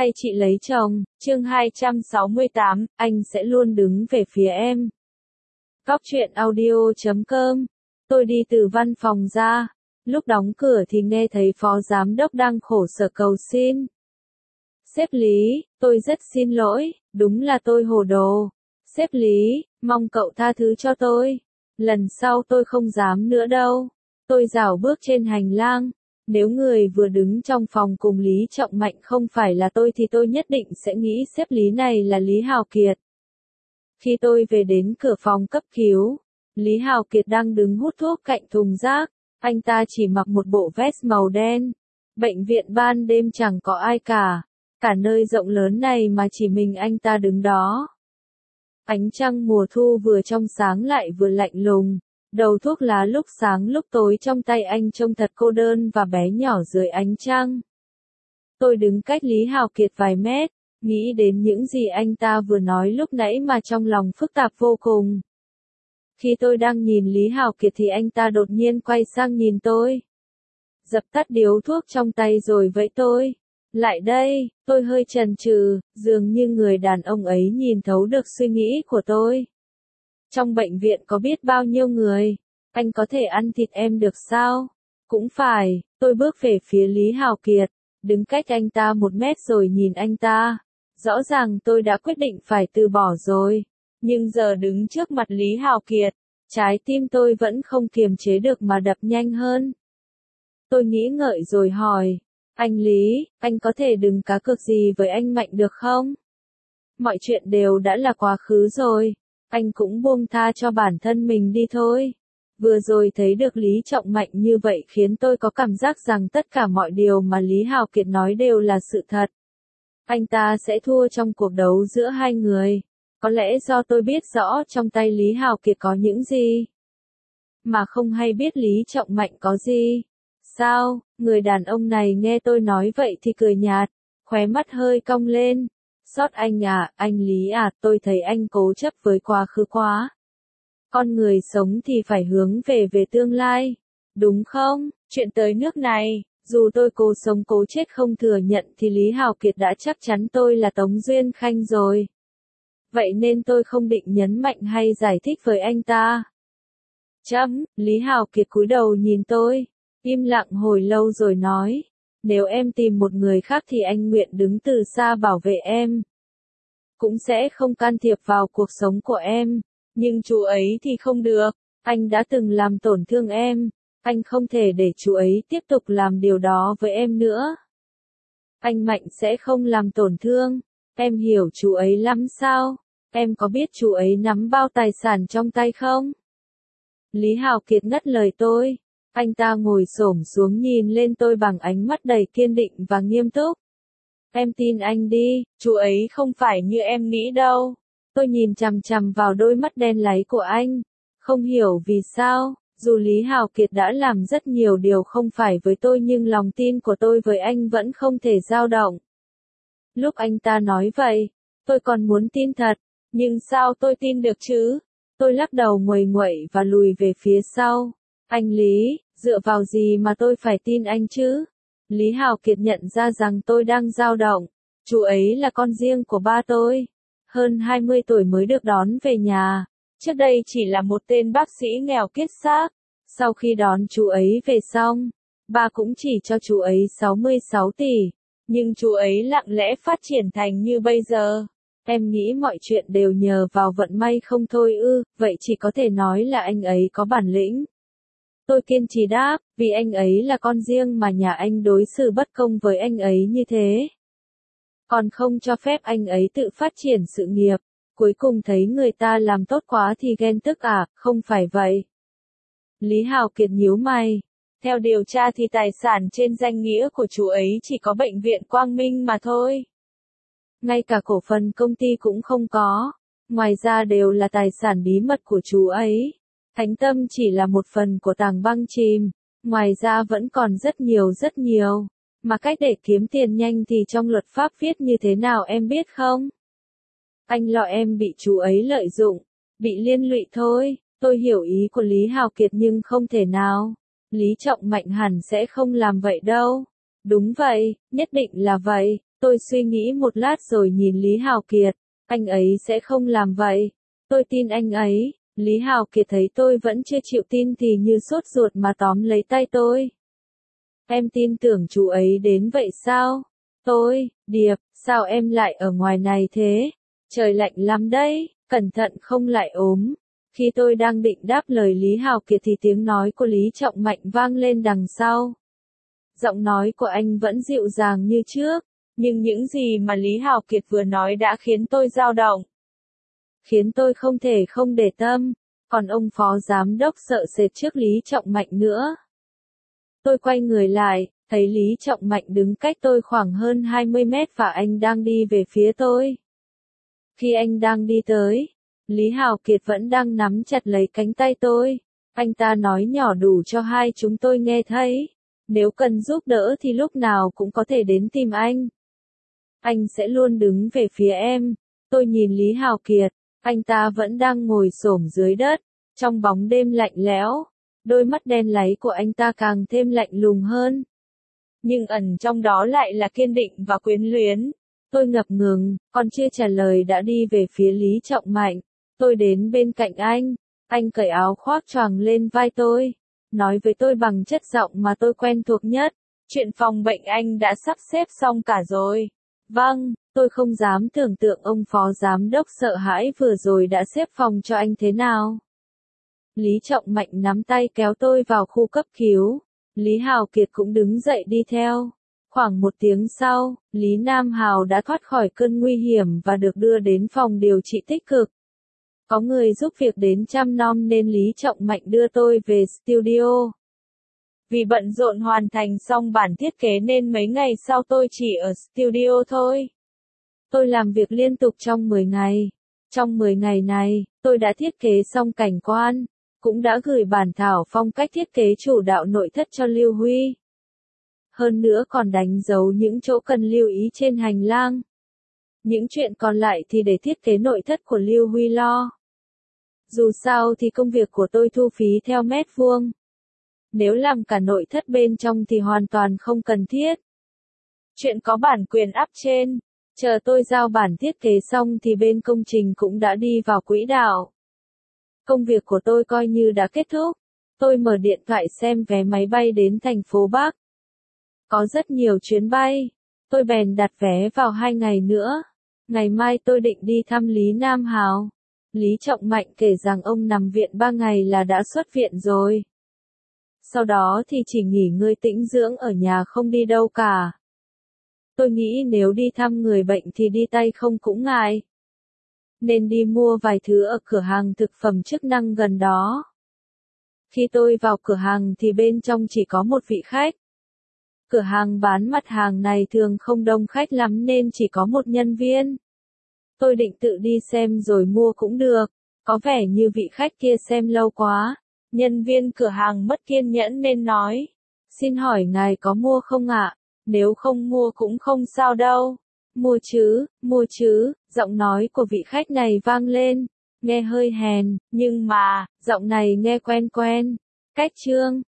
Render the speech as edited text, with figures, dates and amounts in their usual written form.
hay chị lấy chồng, chương 268, anh sẽ luôn đứng về phía em. Góc truyện audio.com. Tôi đi từ văn phòng ra, lúc đóng cửa thì nghe thấy phó giám đốc đang khổ sở cầu xin. Sếp Lý, tôi rất xin lỗi, đúng là tôi hồ đồ. Sếp Lý, mong cậu tha thứ cho tôi. Lần sau tôi không dám nữa đâu. Tôi rảo bước trên hành lang. Nếu người vừa đứng trong phòng cùng Lý Trọng Mạnh không phải là tôi thì tôi nhất định sẽ nghĩ sếp Lý này là Lý Hào Kiệt. Khi tôi về đến cửa phòng cấp cứu, Lý Hào Kiệt đang đứng hút thuốc cạnh thùng rác. Anh ta chỉ mặc một bộ vest màu đen. Bệnh viện ban đêm chẳng có ai cả. Cả nơi rộng lớn này mà chỉ mình anh ta đứng đó. Ánh trăng mùa thu vừa trong sáng lại vừa lạnh lùng. Đầu thuốc lá lúc sáng lúc tối trong tay anh trông thật cô đơn và bé nhỏ dưới ánh trăng. Tôi đứng cách Lý Hào Kiệt vài mét, nghĩ đến những gì anh ta vừa nói lúc nãy mà trong lòng phức tạp vô cùng. Khi tôi đang nhìn Lý Hào Kiệt thì anh ta đột nhiên quay sang nhìn tôi. Dập tắt điếu thuốc trong tay rồi vẫy tôi. Lại đây, tôi hơi chần chừ, dường như người đàn ông ấy nhìn thấu được suy nghĩ của tôi. Trong bệnh viện có biết bao nhiêu người, anh có thể ăn thịt em được sao? Cũng phải, tôi bước về phía Lý Hào Kiệt, đứng cách anh ta 1 mét rồi nhìn anh ta. Rõ ràng tôi đã quyết định phải từ bỏ rồi, nhưng giờ đứng trước mặt Lý Hào Kiệt, trái tim tôi vẫn không kiềm chế được mà đập nhanh hơn. Tôi nghĩ ngợi rồi hỏi, anh Lý, anh có thể đừng cá cược gì với anh Mạnh được không? Mọi chuyện đều đã là quá khứ rồi. Anh cũng buông tha cho bản thân mình đi thôi. Vừa rồi thấy được Lý Trọng Mạnh như vậy khiến tôi có cảm giác rằng tất cả mọi điều mà Lý Hào Kiệt nói đều là sự thật. Anh ta sẽ thua trong cuộc đấu giữa hai người. Có lẽ do tôi biết rõ trong tay Lý Hào Kiệt có những gì, mà không hay biết Lý Trọng Mạnh có gì. Sao, người đàn ông này nghe tôi nói vậy thì cười nhạt, khóe mắt hơi cong lên. Sót anh à, anh Lý à, tôi thấy anh cố chấp với quá khứ quá. Con người sống thì phải hướng về tương lai, đúng không? Chuyện tới nước này, dù tôi cố sống cố chết không thừa nhận thì Lý Hào Kiệt đã chắc chắn tôi là Tống Duyên Khanh rồi. Vậy nên tôi không định nhấn mạnh hay giải thích với anh ta. Lý Hào Kiệt cúi đầu nhìn tôi, im lặng hồi lâu rồi nói. Nếu em tìm một người khác thì anh nguyện đứng từ xa bảo vệ em. Cũng sẽ không can thiệp vào cuộc sống của em. Nhưng chú ấy thì không được. Anh đã từng làm tổn thương em. Anh không thể để chú ấy tiếp tục làm điều đó với em nữa. Anh Mạnh sẽ không làm tổn thương. Em hiểu chú ấy lắm sao? Em có biết chú ấy nắm bao tài sản trong tay không? Lý Hào Kiệt ngắt lời tôi. Anh ta ngồi xổm xuống nhìn lên tôi bằng ánh mắt đầy kiên định và nghiêm túc. Em tin anh đi, chú ấy không phải như em nghĩ đâu. Tôi nhìn chằm chằm vào đôi mắt đen láy của anh. Không hiểu vì sao, dù Lý Hào Kiệt đã làm rất nhiều điều không phải với tôi nhưng lòng tin của tôi với anh vẫn không thể dao động. Lúc anh ta nói vậy, tôi còn muốn tin thật, nhưng sao tôi tin được chứ? Tôi lắc đầu nguầy nguậy và lùi về phía sau. Anh Lý, dựa vào gì mà tôi phải tin anh chứ? Lý Hào Kiệt nhận ra rằng tôi đang dao động. Chú ấy là con riêng của ba tôi. Hơn 20 tuổi mới được đón về nhà. Trước đây chỉ là một tên bác sĩ nghèo kiết xác. Sau khi đón chú ấy về xong, ba cũng chỉ cho chú ấy 66 tỷ. Nhưng chú ấy lặng lẽ phát triển thành như bây giờ. Em nghĩ mọi chuyện đều nhờ vào vận may không thôi ư, vậy chỉ có thể nói là anh ấy có bản lĩnh. Tôi kiên trì đáp, vì anh ấy là con riêng mà nhà anh đối xử bất công với anh ấy như thế. Còn không cho phép anh ấy tự phát triển sự nghiệp, cuối cùng thấy người ta làm tốt quá thì ghen tức à, không phải vậy. Lý Hào Kiệt nhíu mày. Theo điều tra thì tài sản trên danh nghĩa của chú ấy chỉ có bệnh viện Quang Minh mà thôi. Ngay cả cổ phần công ty cũng không có, ngoài ra đều là tài sản bí mật của chú ấy. Thánh Tâm chỉ là một phần của tảng băng chìm, ngoài ra vẫn còn rất nhiều. Mà cách để kiếm tiền nhanh thì trong luật pháp viết như thế nào em biết không? Anh lo em bị chú ấy lợi dụng, bị liên lụy thôi. Tôi hiểu ý của Lý Hào Kiệt nhưng không thể nào. Lý Trọng Mạnh hẳn sẽ không làm vậy đâu. Đúng vậy, nhất định là vậy. Tôi suy nghĩ một lát rồi nhìn Lý Hào Kiệt. Anh ấy sẽ không làm vậy. Tôi tin anh ấy. Lý Hào Kiệt thấy tôi vẫn chưa chịu tin thì như sốt ruột mà tóm lấy tay tôi. Em tin tưởng chú ấy đến vậy sao? Điệp, sao em lại ở ngoài này thế? Trời lạnh lắm đấy, cẩn thận không lại ốm. Khi tôi đang định đáp lời Lý Hào Kiệt thì tiếng nói của Lý Trọng Mạnh vang lên đằng sau. Giọng nói của anh vẫn dịu dàng như trước, nhưng những gì mà Lý Hào Kiệt vừa nói đã khiến tôi dao động. Khiến tôi không thể không để tâm, còn ông phó giám đốc sợ sệt trước Lý Trọng Mạnh nữa. Tôi quay người lại, thấy Lý Trọng Mạnh đứng cách tôi khoảng hơn 20 mét và anh đang đi về phía tôi. Khi anh đang đi tới, Lý Hào Kiệt vẫn đang nắm chặt lấy cánh tay tôi. Anh ta nói nhỏ đủ cho hai chúng tôi nghe thấy. Nếu cần giúp đỡ thì lúc nào cũng có thể đến tìm anh. Anh sẽ luôn đứng về phía em. Tôi nhìn Lý Hào Kiệt, anh ta vẫn đang ngồi xổm dưới đất, trong bóng đêm lạnh lẽo. Đôi mắt đen láy của anh ta càng thêm lạnh lùng hơn. Nhưng ẩn trong đó lại là kiên định và quyến luyến. Tôi ngập ngừng, còn chưa trả lời đã đi về phía Lý Trọng Mạnh. Tôi đến bên cạnh anh cởi áo khoác choàng lên vai tôi, nói với tôi bằng chất giọng mà tôi quen thuộc nhất. Chuyện phòng bệnh anh đã sắp xếp xong cả rồi. Vâng, tôi không dám tưởng tượng ông phó giám đốc sợ hãi vừa rồi đã xếp phòng cho anh thế nào. Lý Trọng Mạnh nắm tay kéo tôi vào khu cấp cứu. Lý Hào Kiệt cũng đứng dậy đi theo. Khoảng một tiếng sau, Lý Nam Hào đã thoát khỏi cơn nguy hiểm và được đưa đến phòng điều trị tích cực. Có người giúp việc đến chăm nom nên Lý Trọng Mạnh đưa tôi về studio. Vì bận rộn hoàn thành xong bản thiết kế nên mấy ngày sau tôi chỉ ở studio thôi. Tôi làm việc liên tục trong 10 ngày. Trong 10 ngày này, tôi đã thiết kế xong cảnh quan, cũng đã gửi bản thảo phong cách thiết kế chủ đạo nội thất cho Lưu Huy. Hơn nữa còn đánh dấu những chỗ cần lưu ý trên hành lang. Những chuyện còn lại thì để thiết kế nội thất của Lưu Huy lo. Dù sao thì công việc của tôi thu phí theo mét vuông. Nếu làm cả nội thất bên trong thì hoàn toàn không cần thiết. Chuyện có bản quyền up trên. Chờ tôi giao bản thiết kế xong thì bên công trình cũng đã đi vào quỹ đạo. Công việc của tôi coi như đã kết thúc. Tôi mở điện thoại xem vé máy bay đến thành phố Bắc. Có rất nhiều chuyến bay. Tôi bèn đặt vé vào 2 ngày nữa. Ngày mai tôi định đi thăm Lý Nam Hào. Lý Trọng Mạnh kể rằng ông nằm viện 3 ngày là đã xuất viện rồi. Sau đó thì chỉ nghỉ ngơi tĩnh dưỡng ở nhà không đi đâu cả. Tôi nghĩ nếu đi thăm người bệnh thì đi tay không cũng ngại. Nên đi mua vài thứ ở cửa hàng thực phẩm chức năng gần đó. Khi tôi vào cửa hàng thì bên trong chỉ có một vị khách. Cửa hàng bán mặt hàng này thường không đông khách lắm nên chỉ có một nhân viên. Tôi định tự đi xem rồi mua cũng được. Có vẻ như vị khách kia xem lâu quá. Nhân viên cửa hàng mất kiên nhẫn nên nói. Xin hỏi ngài có mua không ạ? Nếu không mua cũng không sao đâu. Mua chứ, giọng nói của vị khách này vang lên. Nghe hơi hèn, nhưng mà, giọng này nghe quen quen. Cách Trương,